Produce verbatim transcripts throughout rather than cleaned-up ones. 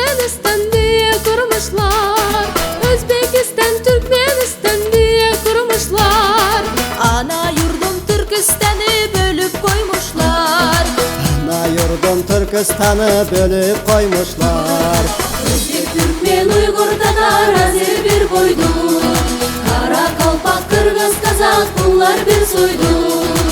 Türkmenistan diye kurmuşlar. Özbekistan, Türkmenistan diye kurmuşlar. Ana yurdum Türkistan'ı bölüp koymuşlar. Ana yurdum Türkistan'ı bölüp koymuşlar. Özbek, Türkmen, Uygur, Tatar, Azeri bir boydu. Kara Kalpak, Kırgız, Kazak bunlar bir soydu.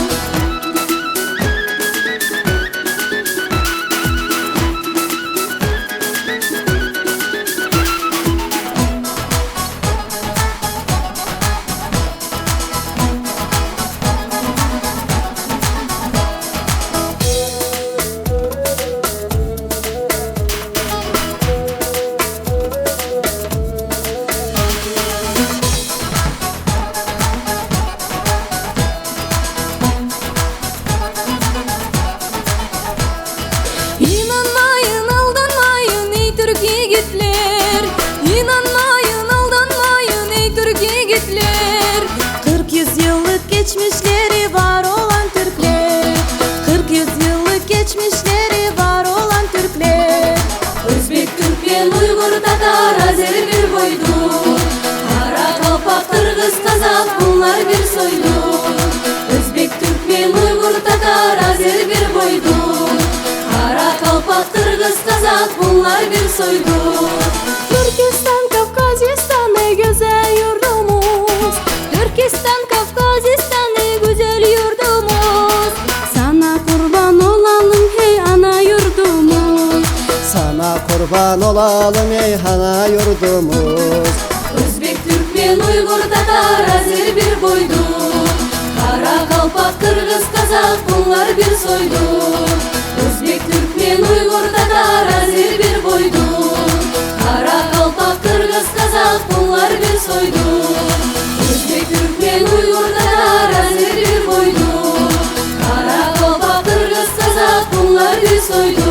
İnanmayın, aldanmayın ey Türk yiğitler. İnanmayın, aldanmayın ey Türk yiğitler. Kırk yüz yıllık geçmişleri var olan Türkler. Kırk yüz yıllık geçmişleri var olan Türkler. Özbek, Türkmen, Uygur, Tatar, Azeri bir boydu. Kara Kalpak, Kırgız, Kazak bunlar bir soydu. Özbek, Türkmen, Uygur, Tatar, Azeri bir boydu. Kara Kalpak, Kırgız, Kazak bunlar bir soydu. Türkistan, Kafkazistan ey güzel yurdumuz. Türkistan, Kafkazistan ey güzel yurdumuz. Sana kurban olalım hey ana yurdumuz. Sana kurban olalım ey ana yurdumuz. Özbek, Türkmen, Uygur, Tatar, Azeri bir boydu. Kara Kalpak, Kırgız, Kazak bunlar bir soydu. Özbek, Türkmen, Uygur, Tatar, Azeri bir boydu. Kara Kalpak, Kırgız, Kazak bunlar bir soydu. Özbek, Türkmen, Uygur, Tatar, Azeri bir boydu. Kara Kalpak, Kırgız, Kazak bunlar bir soydu.